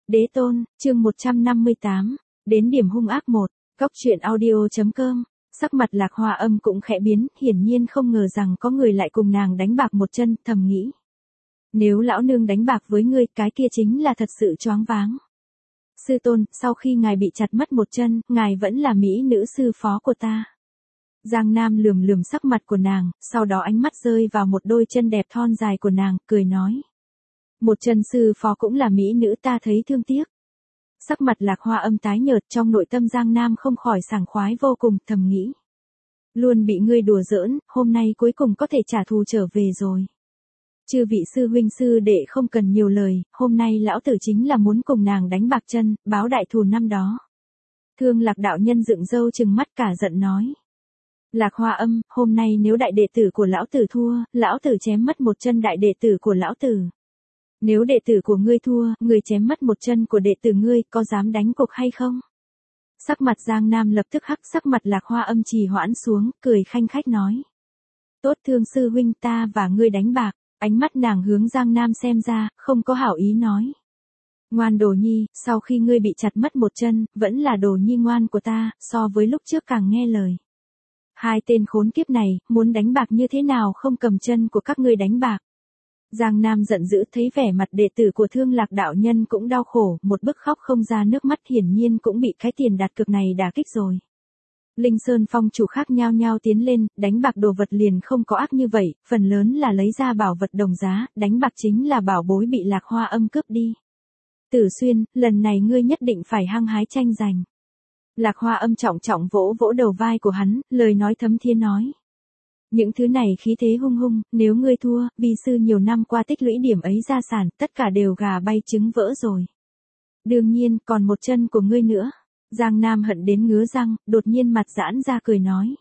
Đế tôn, chương 158, đến điểm hung ác 1, Cóc truyện audio.com. Sắc mặt Lạc Hoa Âm cũng khẽ biến, hiển nhiên không ngờ rằng có người lại cùng nàng đánh bạc một chân, thầm nghĩ. Nếu lão nương đánh bạc với ngươi, cái kia chính là thật sự choáng váng. Sư tôn, sau khi ngài bị chặt mất một chân, ngài vẫn là mỹ nữ sư phó của ta. Giang Nam lườm lườm sắc mặt của nàng, sau đó ánh mắt rơi vào một đôi chân đẹp thon dài của nàng, cười nói. Một chân sư phó cũng là mỹ nữ, ta thấy thương tiếc. Sắc mặt Lạc Hoa Âm tái nhợt, trong nội tâm Giang Nam không khỏi sảng khoái vô cùng, thầm nghĩ. Luôn bị ngươi đùa giỡn, hôm nay cuối cùng có thể trả thù trở về rồi. Chư vị sư huynh sư đệ không cần nhiều lời, hôm nay lão tử chính là muốn cùng nàng đánh bạc chân, báo đại thù năm đó. Thương Lạc đạo nhân dựng râu trừng mắt cả giận nói. Lạc Hoa Âm, hôm nay nếu đại đệ tử của lão tử thua, lão tử chém mất một chân đại đệ tử của lão tử. Nếu đệ tử của ngươi thua, ngươi chém mất một chân của đệ tử ngươi, có dám đánh cuộc hay không? Sắc mặt Giang Nam lập tức hắc, sắc mặt Lạc Hoa Âm trì hoãn xuống, cười khanh khách nói. Tốt, Thương sư huynh, ta và ngươi đánh bạc. Ánh mắt nàng hướng Giang Nam xem ra, không có hảo ý nói. Ngoan đồ nhi, sau khi ngươi bị chặt mất một chân, vẫn là đồ nhi ngoan của ta, so với lúc trước càng nghe lời. Hai tên khốn kiếp này, muốn đánh bạc như thế nào không cầm chân của các ngươi đánh bạc. Giang Nam giận dữ, thấy vẻ mặt đệ tử của Thương Lạc đạo nhân cũng đau khổ, một bức khóc không ra nước mắt, hiển nhiên cũng bị cái tiền đặt cược này đả kích rồi. Linh Sơn phong chủ khác nhao nhao tiến lên, đánh bạc đồ vật liền không có ác như vậy, phần lớn là lấy ra bảo vật đồng giá, đánh bạc chính là bảo bối bị Lạc Hoa Âm cướp đi. Tử Xuyên, lần này ngươi nhất định phải hăng hái tranh giành. Lạc Hoa Âm trọng trọng vỗ vỗ đầu vai của hắn, lời nói thấm thía nói. Những thứ này khí thế hung hung, nếu ngươi thua, vi sư nhiều năm qua tích lũy điểm ấy gia sản, tất cả đều gà bay trứng vỡ rồi. Đương nhiên, còn một chân của ngươi nữa. Giang Nam hận đến ngứa răng, đột nhiên mặt giãn ra cười nói.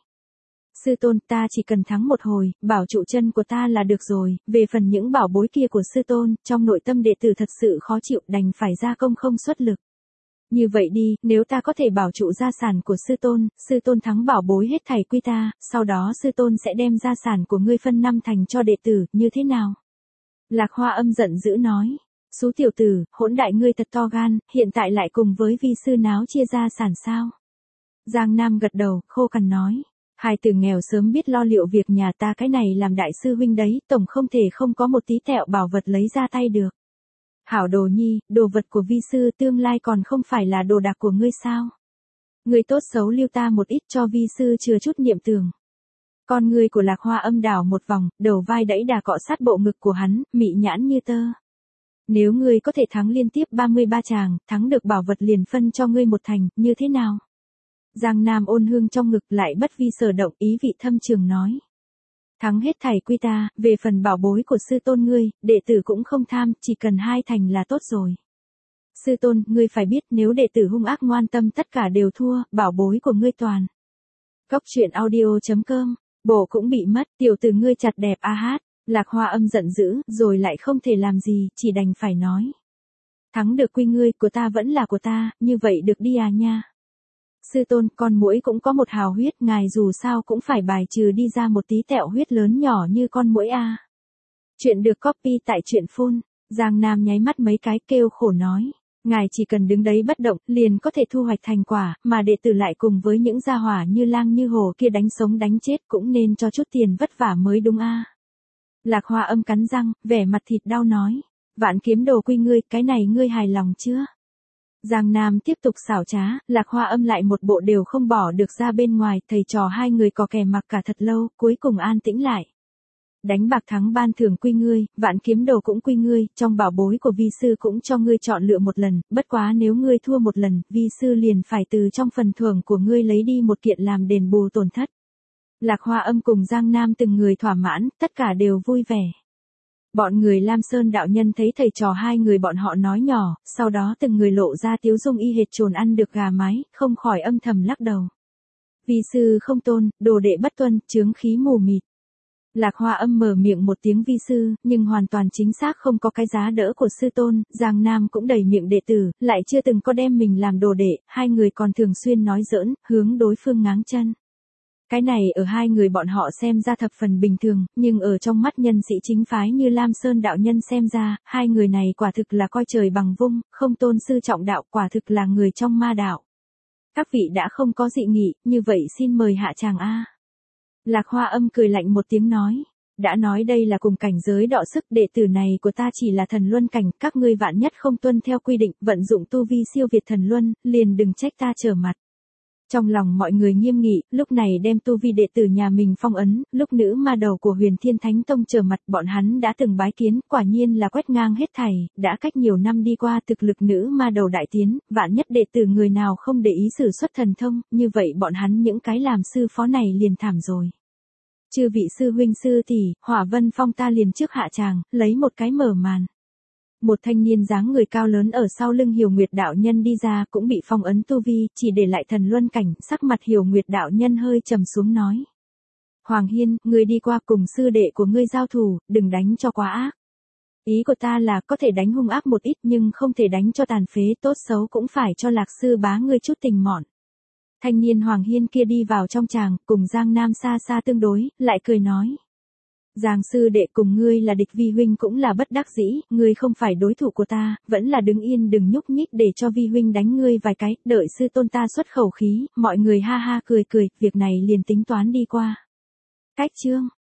Sư tôn, ta chỉ cần thắng một hồi, bảo trụ chân của ta là được rồi, về phần những bảo bối kia của sư tôn, trong nội tâm đệ tử thật sự khó chịu, đành phải ra công không xuất lực. Như vậy đi, nếu ta có thể bảo trụ gia sản của sư tôn thắng bảo bối hết thảy quy ta, sau đó sư tôn sẽ đem gia sản của ngươi phân 5 thành cho đệ tử, như thế nào? Lạc Hoa Âm giận dữ nói. Xú tiểu tử, hỗn đại ngươi thật to gan, hiện tại lại cùng với vi sư náo chia gia sản sao? Giang Nam gật đầu, khô cằn nói. Hai từ nghèo sớm biết lo liệu việc nhà ta, cái này làm đại sư huynh đấy, tổng không thể không có một tí tẹo bảo vật lấy ra tay được. Hảo đồ nhi, đồ vật của vi sư tương lai còn không phải là đồ đạc của ngươi sao? Ngươi tốt xấu lưu ta một ít cho vi sư chừa chút niệm tưởng. Con ngươi của Lạc Hoa Âm đảo một vòng, đầu vai đẫy đà cọ sát bộ ngực của hắn, mị nhãn như tơ. Nếu ngươi có thể thắng liên tiếp 33 tràng, thắng được bảo vật liền phân cho ngươi một thành, như thế nào? Giang Nam ôn hương trong ngực lại bất vi sở động, ý vị thâm trường nói. Thắng hết thảy quy ta, về phần bảo bối của sư tôn ngươi, đệ tử cũng không tham, chỉ cần 2 thành là tốt rồi. Sư tôn, ngươi phải biết nếu đệ tử hung ác ngoan tâm tất cả đều thua, bảo bối của ngươi toàn. Cóc truyện audio.com, bộ cũng bị mất, tiểu tử ngươi chặt đẹp a hát. Lạc Hoa Âm giận dữ, rồi lại không thể làm gì, chỉ đành phải nói. Thắng được quy ngươi, của ta vẫn là của ta, như vậy được đi à nha. Sư tôn, con muỗi cũng có một hào huyết, ngài dù sao cũng phải bài trừ đi ra một tí tẹo huyết lớn nhỏ như con muỗi a. Chuyện được copy tại truyện phun. Giang Nam nháy mắt mấy cái kêu khổ nói. Ngài chỉ cần đứng đấy bất động, liền có thể thu hoạch thành quả, mà đệ tử lại cùng với những gia hỏa như lang như hồ kia đánh sống đánh chết cũng nên cho chút tiền vất vả mới đúng a. Lạc Hoa Âm cắn răng, vẻ mặt thịt đau nói. Vạn kiếm đồ quy ngươi, cái này ngươi hài lòng chưa? Giang Nam tiếp tục xảo trá, Lạc Hoa Âm lại một bộ đều không bỏ được ra bên ngoài, thầy trò hai người có kè mặc cả thật lâu, cuối cùng an tĩnh lại. Đánh bạc thắng ban thưởng quy ngươi, vạn kiếm đồ cũng quy ngươi, trong bảo bối của vi sư cũng cho ngươi chọn lựa một lần, bất quá nếu ngươi thua một lần, vi sư liền phải từ trong phần thưởng của ngươi lấy đi một kiện làm đền bù tổn thất. Lạc Hoa Âm cùng Giang Nam từng người thỏa mãn, tất cả đều vui vẻ. Bọn người Lam Sơn đạo nhân thấy thầy trò hai người bọn họ nói nhỏ, sau đó từng người lộ ra tiếu dung y hệt trồn ăn được gà mái, không khỏi âm thầm lắc đầu. Vi sư không tôn, đồ đệ bất tuân, chướng khí mù mịt. Lạc Hoa Âm mở miệng một tiếng vi sư, nhưng hoàn toàn chính xác không có cái giá đỡ của sư tôn, Giang Nam cũng đầy miệng đệ tử, lại chưa từng có đem mình làm đồ đệ, hai người còn thường xuyên nói giỡn, hướng đối phương ngáng chân. Cái này ở hai người bọn họ xem ra thập phần bình thường, nhưng ở trong mắt nhân sĩ chính phái như Lam Sơn đạo nhân xem ra, hai người này quả thực là coi trời bằng vung, không tôn sư trọng đạo, quả thực là người trong ma đạo. Các vị đã không có dị nghị, như vậy xin mời hạ tràng A. Lạc Hoa Âm cười lạnh một tiếng nói. Đã nói đây là cùng cảnh giới đọ sức, đệ tử này của ta chỉ là thần luân cảnh, các ngươi vạn nhất không tuân theo quy định, vận dụng tu vi siêu việt thần luân, liền đừng trách ta trở mặt. Trong lòng mọi người nghiêm nghị, lúc này đem tu vi đệ tử nhà mình phong ấn, lúc nữ ma đầu của Huyền Thiên Thánh Tông trở mặt, bọn hắn đã từng bái kiến, quả nhiên là quét ngang hết thảy, đã cách nhiều năm đi qua thực lực nữ ma đầu đại tiến, vạn nhất đệ tử người nào không để ý sử xuất thần thông, như vậy bọn hắn những cái làm sư phó này liền thảm rồi. Chư vị sư huynh sư tỷ, Hỏa Vân Phong ta liền trước hạ tràng, lấy một cái mở màn. Một thanh niên dáng người cao lớn ở sau lưng Hiểu Nguyệt đạo nhân đi ra, cũng bị phong ấn tu vi, chỉ để lại thần luân cảnh, sắc mặt Hiểu Nguyệt đạo nhân hơi trầm xuống nói. Hoàng Hiên, ngươi đi qua cùng sư đệ của ngươi giao thủ, đừng đánh cho quá ác. Ý của ta là có thể đánh hung ác một ít nhưng không thể đánh cho tàn phế, tốt xấu cũng phải cho Lạc sư bá ngươi chút tình mọn. Thanh niên Hoàng Hiên kia đi vào trong tràng, cùng Giang Nam xa xa tương đối, lại cười nói. Giang sư đệ cùng ngươi là địch, vi huynh cũng là bất đắc dĩ, ngươi không phải đối thủ của ta, vẫn là đứng yên đừng nhúc nhích để cho vi huynh đánh ngươi vài cái, đợi sư tôn ta xuất khẩu khí, mọi người ha ha cười cười, việc này liền tính toán đi qua. Cách chương